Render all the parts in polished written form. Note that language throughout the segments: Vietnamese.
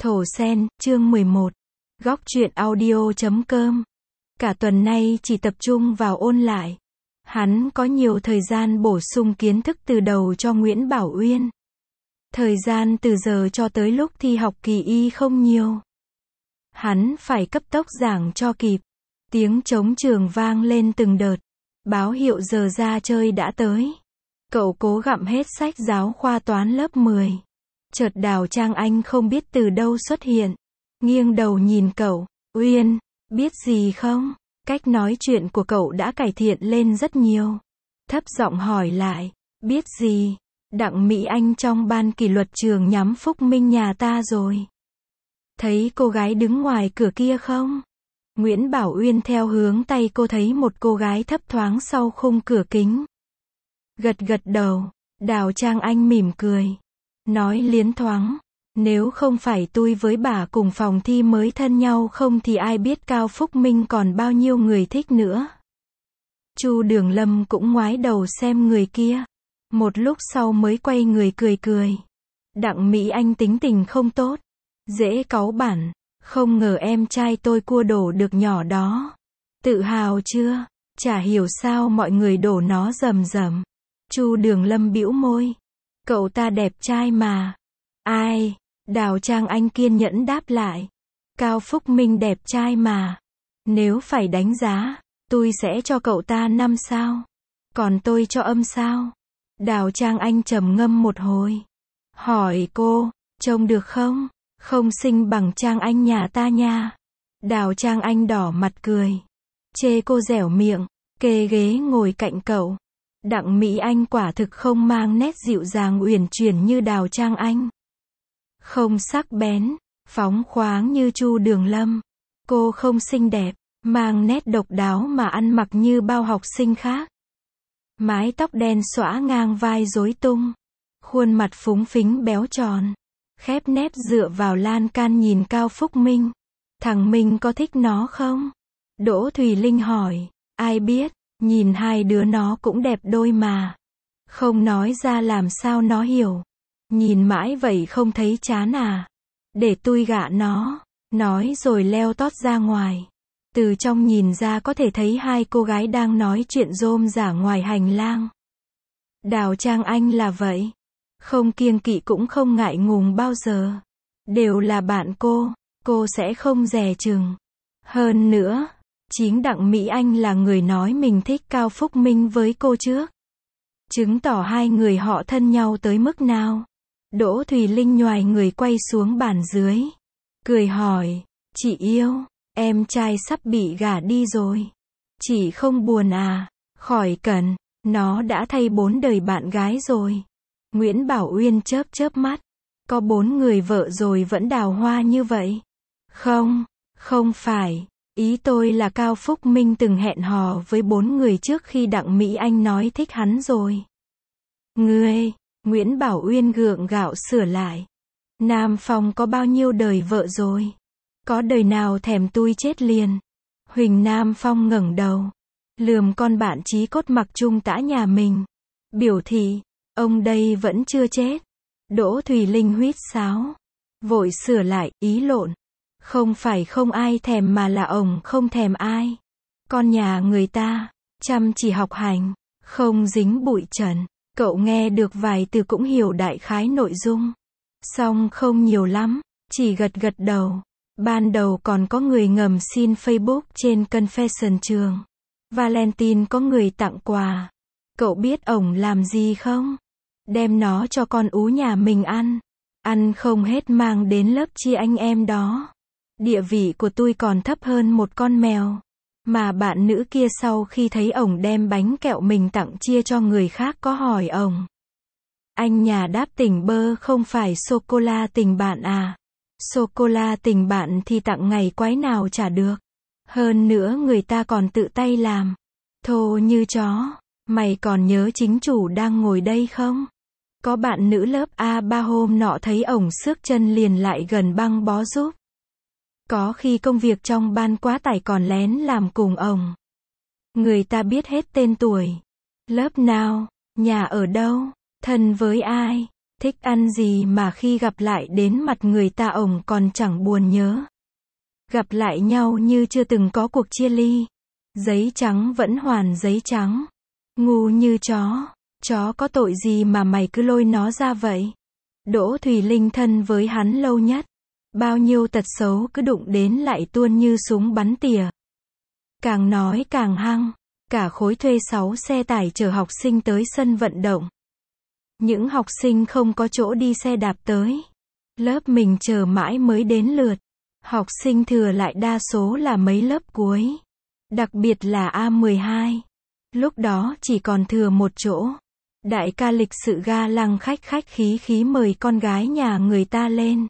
Thổ Sen, chương 11. Góc truyện audio.com. Cả tuần nay chỉ tập trung vào ôn lại. Hắn có nhiều thời gian bổ sung kiến thức từ đầu cho Nguyễn Bảo Uyên. Thời gian từ giờ cho tới lúc thi học kỳ y không nhiều. Hắn phải cấp tốc giảng cho kịp. Tiếng trống trường vang lên từng đợt. Báo hiệu giờ ra chơi đã tới. Cậu cố gặm hết sách giáo khoa toán lớp 10. Chợt Đào Trang Anh không biết từ đâu xuất hiện. Nghiêng đầu nhìn cậu. Uyên, biết gì không? Cách nói chuyện của cậu đã cải thiện lên rất nhiều. Thấp giọng hỏi lại. Biết gì? Đặng Mỹ Anh trong ban kỷ luật trường nhắm Phúc Minh nhà ta rồi. Thấy cô gái đứng ngoài cửa kia không? Nguyễn Bảo Uyên theo hướng tay cô thấy một cô gái thấp thoáng sau khung cửa kính. Gật gật đầu. Đào Trang Anh mỉm cười. Nói liến thoáng. Nếu không phải tôi với bà cùng phòng thi mới thân nhau không thì ai biết Cao Phúc Minh còn bao nhiêu người thích nữa. Chu Đường Lâm cũng ngoái đầu xem người kia. Một lúc sau mới quay người cười cười. Đặng Mỹ Anh tính tình không tốt. Dễ cáu bẳn. Không ngờ em trai tôi cua đổ được nhỏ đó. Tự hào chưa? Chả hiểu sao mọi người đổ nó rầm rầm. Chu Đường Lâm bĩu môi. Cậu ta đẹp trai mà. Ai? Đào Trang Anh kiên nhẫn đáp lại. Cao Phúc Minh đẹp trai mà. Nếu phải đánh giá, tôi sẽ cho cậu ta 5 sao. Còn tôi cho âm sao. Đào Trang Anh trầm ngâm một hồi. Hỏi cô, trông được không? Không xinh bằng Trang Anh nhà ta nha. Đào Trang Anh đỏ mặt cười. Chê cô dẻo miệng, kê ghế ngồi cạnh cậu. Đặng Mỹ Anh quả thực không mang nét dịu dàng uyển chuyển như Đào Trang Anh. Không sắc bén, phóng khoáng như Chu Đường Lâm. Cô không xinh đẹp, mang nét độc đáo mà ăn mặc như bao học sinh khác. Mái tóc đen xõa ngang vai rối tung. Khuôn mặt phúng phính béo tròn. Khép nép dựa vào lan can nhìn Cao Phúc Minh. Thằng Minh có thích nó không? Đỗ Thùy Linh hỏi. Ai biết, nhìn hai đứa nó cũng đẹp đôi mà. Không nói ra làm sao nó hiểu. Nhìn mãi vậy không thấy chán à? Để tôi gạ nó. Nói rồi leo tót ra ngoài. Từ trong nhìn ra có thể thấy hai cô gái đang nói chuyện rôm rả ngoài hành lang. Đào Trang Anh là vậy. Không kiêng kỵ cũng không ngại ngùng bao giờ. Đều là bạn cô sẽ không dè chừng. Hơn nữa, chính Đặng Mỹ Anh là người nói mình thích Cao Phúc Minh với cô trước. Chứng tỏ hai người họ thân nhau tới mức nào. Đỗ Thùy Linh nhoài người quay xuống bàn dưới. Cười hỏi, chị yêu, em trai sắp bị gả đi rồi. Chị không buồn à? Khỏi cần, nó đã thay 4 đời bạn gái rồi. Nguyễn Bảo Uyên chớp chớp mắt. Có 4 người vợ rồi vẫn đào hoa như vậy. Không phải. Ý tôi là Cao Phúc Minh từng hẹn hò với 4 người trước khi Đặng Mỹ Anh nói thích hắn rồi. Nguyễn Bảo Uyên gượng gạo sửa lại. Nam Phong có bao nhiêu đời vợ rồi? Có đời nào thèm tôi chết liền? Huỳnh Nam Phong ngẩng đầu. Lườm con bạn chí cốt Mặc Trung Tã nhà mình. Biểu thị, ông đây vẫn chưa chết. Đỗ Thùy Linh huýt sáo. Vội sửa lại, ý lộn. Không phải không ai thèm mà là ông không thèm ai. Con nhà người ta, chăm chỉ học hành, không dính bụi trần. Cậu nghe được vài từ cũng hiểu đại khái nội dung. Song không nhiều lắm, chỉ gật gật đầu. Ban đầu còn có người ngầm xin Facebook trên Confession trường. Valentine có người tặng quà. Cậu biết ổng làm gì không? Đem nó cho con ú nhà mình ăn. Ăn không hết mang đến lớp chia anh em đó. Địa vị của tôi còn thấp hơn một con mèo. Mà bạn nữ kia sau khi thấy ổng đem bánh kẹo mình tặng chia cho người khác có hỏi ổng. Anh nhà đáp tỉnh bơ không phải sô-cô-la tình bạn à? Sô-cô-la tình bạn thì tặng ngày quái nào chả được. Hơn nữa người ta còn tự tay làm. Thô như chó. Mày còn nhớ chính chủ đang ngồi đây không? Có bạn nữ lớp A3 hôm nọ thấy ổng xước chân liền lại gần băng bó giúp. Có khi công việc trong ban quá tải còn lén làm cùng ổng. Người ta biết hết tên tuổi. Lớp nào, nhà ở đâu, thân với ai. Thích ăn gì mà khi gặp lại đến mặt người ta ổng còn chẳng buồn nhớ. Gặp lại nhau như chưa từng có cuộc chia ly. Giấy trắng vẫn hoàn giấy trắng. Ngu như chó có tội gì mà mày cứ lôi nó ra vậy? Đỗ Thùy Linh thân với hắn lâu nhất. Bao nhiêu tật xấu cứ đụng đến lại tuôn như súng bắn tỉa. Càng nói càng hăng. Cả khối thuê 6 xe tải chở học sinh tới sân vận động. Những học sinh không có chỗ đi xe đạp tới. Lớp mình chờ mãi mới đến lượt. Học sinh thừa lại đa số là mấy lớp cuối. Đặc biệt là A12. Lúc đó chỉ còn thừa một chỗ. Đại ca lịch sự ga lăng khách khí mời con gái nhà người ta lên.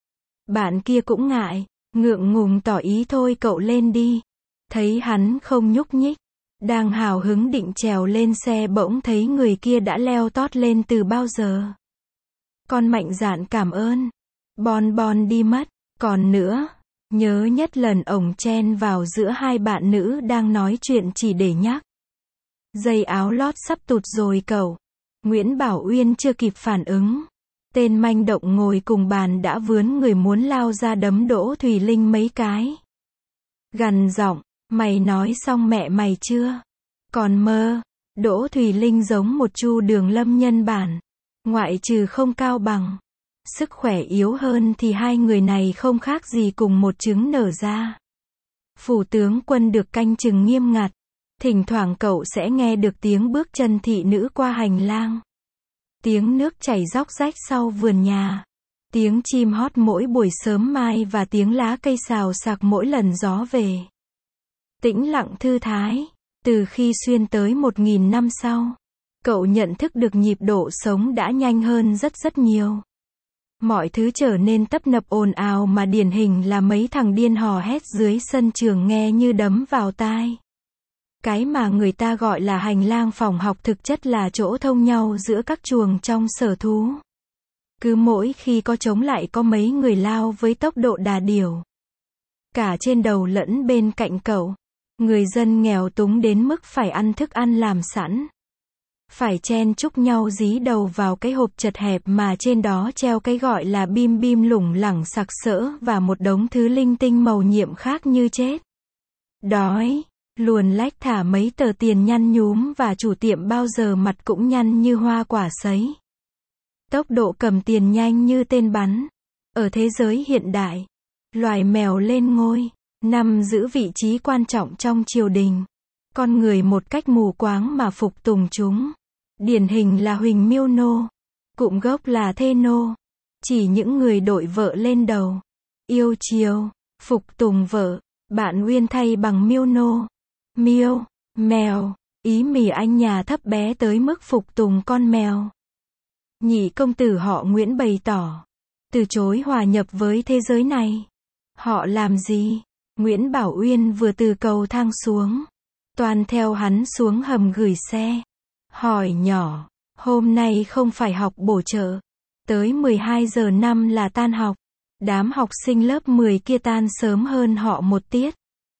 Bạn kia cũng ngại, ngượng ngùng tỏ ý thôi cậu lên đi. Thấy hắn không nhúc nhích, đang hào hứng định trèo lên xe bỗng thấy người kia đã leo tót lên từ bao giờ. Con mạnh dạn cảm ơn. Bon đi mất. Còn nữa, nhớ nhất lần ổng chen vào giữa hai bạn nữ đang nói chuyện chỉ để nhắc. Dây áo lót sắp tụt rồi cậu. Nguyễn Bảo Uyên chưa kịp phản ứng. Tên manh động ngồi cùng bàn đã vướn người muốn lao ra đấm Đỗ Thùy Linh mấy cái. Gằn giọng, mày nói xong mẹ mày chưa? Còn mơ. Đỗ Thùy Linh giống một Chu Đường Lâm nhân bản. Ngoại trừ không cao bằng. Sức khỏe yếu hơn thì hai người này không khác gì cùng một trứng nở ra. Phủ tướng quân được canh chừng nghiêm ngặt. Thỉnh thoảng cậu sẽ nghe được tiếng bước chân thị nữ qua hành lang. Tiếng nước chảy róc rách sau vườn nhà. Tiếng chim hót mỗi buổi sớm mai và tiếng lá cây xào xạc mỗi lần gió về. Tĩnh lặng thư thái. Từ khi xuyên tới 1000 năm sau, cậu nhận thức được nhịp độ sống đã nhanh hơn rất nhiều. Mọi thứ trở nên tấp nập ồn ào mà điển hình là mấy thằng điên hò hét dưới sân trường nghe như đấm vào tai. Cái mà người ta gọi là hành lang phòng học thực chất là chỗ thông nhau giữa các chuồng trong sở thú. Cứ mỗi khi có trống lại có mấy người lao với tốc độ đà điểu. Cả trên đầu lẫn bên cạnh cậu. Người dân nghèo túng đến mức phải ăn thức ăn làm sẵn. Phải chen chúc nhau dí đầu vào cái hộp chật hẹp mà trên đó treo cái gọi là bim lủng lẳng sặc sỡ và một đống thứ linh tinh màu nhiệm khác như chết. Đói. Luồn lách thả mấy tờ tiền nhăn nhúm và chủ tiệm bao giờ mặt cũng nhăn như hoa quả sấy. Tốc độ cầm tiền nhanh như tên bắn. Ở thế giới hiện đại, loài mèo lên ngôi, nằm giữ vị trí quan trọng trong triều đình. Con người một cách mù quáng mà phục tùng chúng. Điển hình là Huỳnh Miêu Nô. Cụm gốc là Thê Nô. Chỉ những người đội vợ lên đầu. Yêu chiều, phục tùng vợ. Bạn Uyên thay bằng Miêu Nô. Miêu, mèo, ý mì anh nhà thấp bé tới mức phục tùng con mèo. Nhị công tử họ Nguyễn bày tỏ từ chối hòa nhập với thế giới này. Họ làm gì? Nguyễn Bảo Uyên vừa từ cầu thang xuống. Toàn theo hắn xuống hầm gửi xe. Hỏi nhỏ, hôm nay không phải học bổ trợ. Tới 12 giờ 5 là tan học. Đám học sinh lớp 10 kia tan sớm hơn họ một tiết.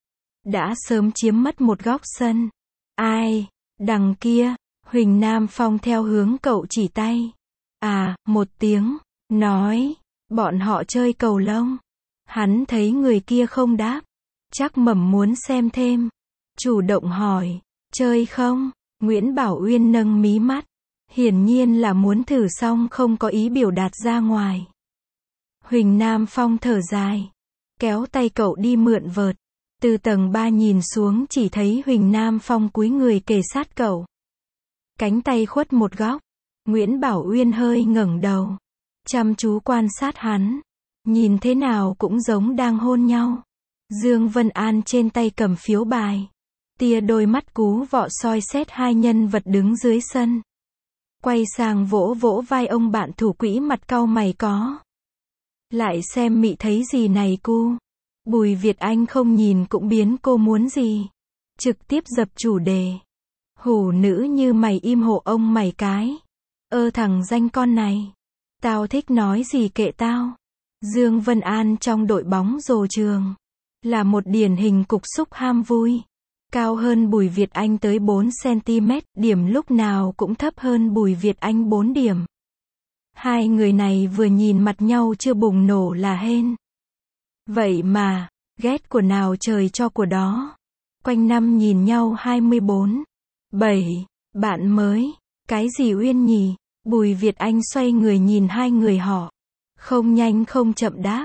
Đã sớm chiếm mất một góc sân. Ai? Đằng kia. Huỳnh Nam Phong theo hướng cậu chỉ tay. À, một tiếng. Nói. Bọn họ chơi cầu lông. Hắn thấy người kia không đáp. Chắc mẩm muốn xem thêm. Chủ động hỏi. Chơi không? Nguyễn Bảo Uyên nâng mí mắt. Hiển nhiên là muốn thử xong không có ý biểu đạt ra ngoài. Huỳnh Nam Phong thở dài. Kéo tay cậu đi mượn vợt. Từ tầng 3 nhìn xuống chỉ thấy Huỳnh Nam Phong cúi người kề sát cậu. Cánh tay khuất một góc. Nguyễn Bảo Uyên hơi ngẩng đầu. Chăm chú quan sát hắn. Nhìn thế nào cũng giống đang hôn nhau. Dương Vân An trên tay cầm phiếu bài. Tia đôi mắt cú vọ soi xét hai nhân vật đứng dưới sân. Quay sang vỗ vỗ vai ông bạn thủ quỹ mặt cau mày có. Lại xem mị thấy gì này cu. Bùi Việt Anh không nhìn cũng biến cô muốn gì. Trực tiếp dập chủ đề. Hủ nữ như mày im hộ ông mày cái. Thằng danh con này. Tao thích nói gì kệ tao. Dương Vân An trong đội bóng rổ trường. Là một điển hình cục xúc ham vui. Cao hơn Bùi Việt Anh tới 4 cm, điểm lúc nào cũng thấp hơn Bùi Việt Anh 4 điểm. Hai người này vừa nhìn mặt nhau chưa bùng nổ là hên. Vậy mà, ghét của nào trời cho của đó. Quanh năm nhìn nhau 24/7, bạn mới, cái gì Uyên nhỉ? Bùi Việt Anh xoay người nhìn hai người họ. Không nhanh không chậm đáp.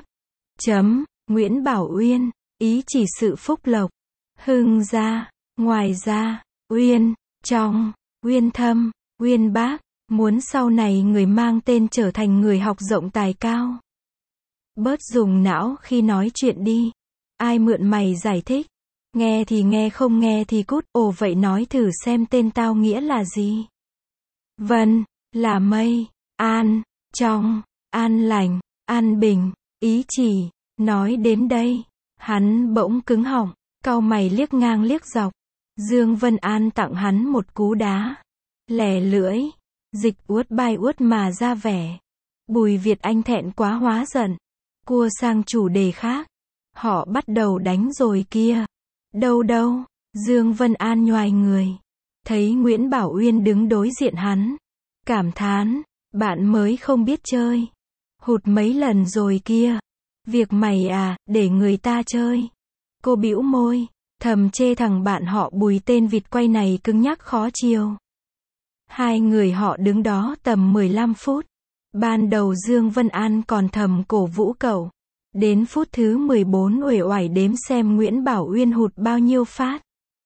Nguyễn Bảo Uyên, ý chỉ sự phúc lộc. Hưng gia, ngoài ra, Uyên, trong, Uyên thâm, Uyên bác, muốn sau này người mang tên trở thành người học rộng tài cao. Bớt dùng não khi nói chuyện đi. Ai mượn mày giải thích? Nghe thì nghe không nghe thì cút. Ồ vậy nói thử xem tên tao nghĩa là gì? Vân, là mây, an, trong, an lành, an bình, ý chỉ. Nói đến đây, hắn bỗng cứng họng, cau mày liếc ngang liếc dọc. Dương Vân An tặng hắn một cú đá. Lẻ lưỡi, dịch uất bai uất mà ra vẻ. Bùi Việt Anh thẹn quá hóa giận. Cua sang chủ đề khác. Họ bắt đầu đánh rồi kia. Đâu đâu, Dương Vân An nhoài người. Thấy Nguyễn Bảo Uyên đứng đối diện hắn. Cảm thán, bạn mới không biết chơi. Hụt mấy lần rồi kia. Việc mày à, để người ta chơi. Cô bĩu môi, thầm chê thằng bạn họ Bùi tên vịt quay này cứng nhắc khó chiều. Hai người họ đứng đó tầm 15 phút. Ban đầu Dương Vân An còn thầm cổ vũ cậu. Đến phút thứ 14 uể oải đếm xem Nguyễn Bảo Uyên hụt bao nhiêu phát.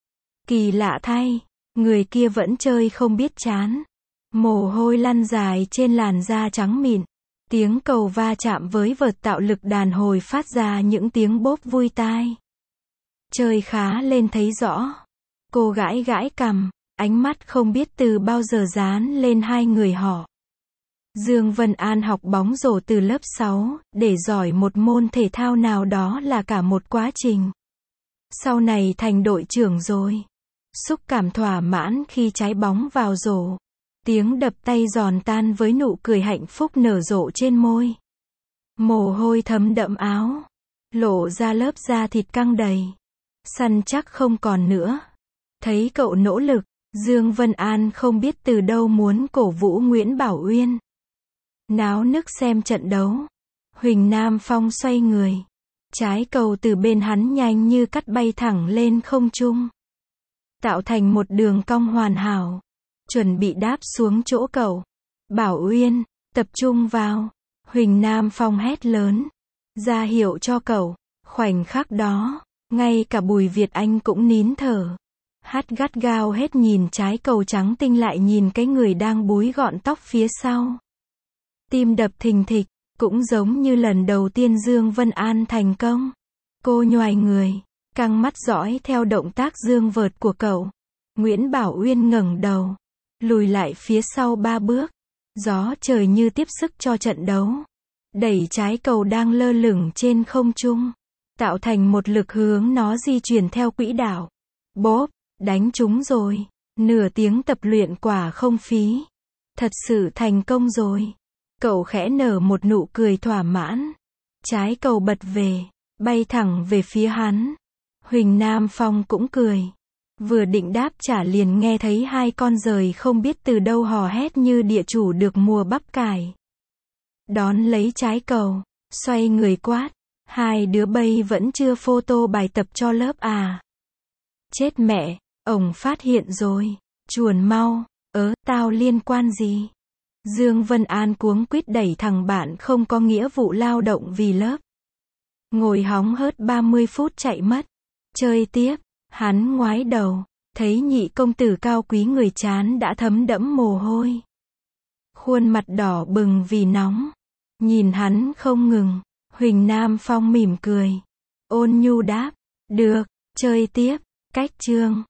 Kỳ lạ thay, người kia vẫn chơi không biết chán. Mồ hôi lăn dài trên làn da trắng mịn. Tiếng cầu va chạm với vợt tạo lực đàn hồi phát ra những tiếng bốp vui tai. Chơi khá lên thấy rõ. Cô gãi gãi cằm, ánh mắt không biết từ bao giờ dán lên hai người họ. Dương Vân An học bóng rổ từ lớp 6, để giỏi một môn thể thao nào đó là cả một quá trình. Sau này thành đội trưởng rồi. Xúc cảm thỏa mãn khi trái bóng vào rổ. Tiếng đập tay giòn tan với nụ cười hạnh phúc nở rộ trên môi. Mồ hôi thấm đẫm áo. Lộ ra lớp da thịt căng đầy. Săn chắc không còn nữa. Thấy cậu nỗ lực, Dương Vân An không biết từ đâu muốn cổ vũ Nguyễn Bảo Uyên. Náo nức xem trận đấu. Huỳnh Nam Phong xoay người. Trái cầu từ bên hắn nhanh như cắt bay thẳng lên không trung. Tạo thành một đường cong hoàn hảo. Chuẩn bị đáp xuống chỗ cậu. Bảo Uyên, tập trung vào. Huỳnh Nam Phong hét lớn. Ra hiệu cho cậu. Khoảnh khắc đó, ngay cả Bùi Việt Anh cũng nín thở. Hắt gắt gao hết nhìn trái cầu trắng tinh lại nhìn cái người đang búi gọn tóc phía sau. Tim đập thình thịch, cũng giống như lần đầu tiên Dương Vân An thành công. Cô nhoài người, căng mắt dõi theo động tác dương vợt của cậu. Nguyễn Bảo Uyên ngẩng đầu, lùi lại phía sau 3 bước. Gió trời như tiếp sức cho trận đấu. Đẩy trái cầu đang lơ lửng trên không trung, tạo thành một lực hướng nó di chuyển theo quỹ đạo. Bốp, đánh trúng rồi. Nửa tiếng tập luyện quả không phí. Thật sự thành công rồi. Cậu khẽ nở một nụ cười thỏa mãn. Trái cầu bật về, bay thẳng về phía hắn. Huỳnh Nam Phong cũng cười. Vừa định đáp trả liền nghe thấy hai con giời không biết từ đâu hò hét như địa chủ được mùa bắp cải. Đón lấy trái cầu, xoay người quát. Hai đứa bay vẫn chưa photo bài tập cho lớp à? Chết mẹ, ổng phát hiện rồi. Chuồn mau. Tao liên quan gì? Dương Vân An cuống quýt đẩy thằng bạn không có nghĩa vụ lao động vì lớp. Ngồi hóng hớt 30 phút chạy mất. Chơi tiếp, hắn ngoái đầu, thấy nhị công tử cao quý người chán đã thấm đẫm mồ hôi. Khuôn mặt đỏ bừng vì nóng. Nhìn hắn không ngừng, Huỳnh Nam Phong mỉm cười. Ôn nhu đáp, được, chơi tiếp, cách chương.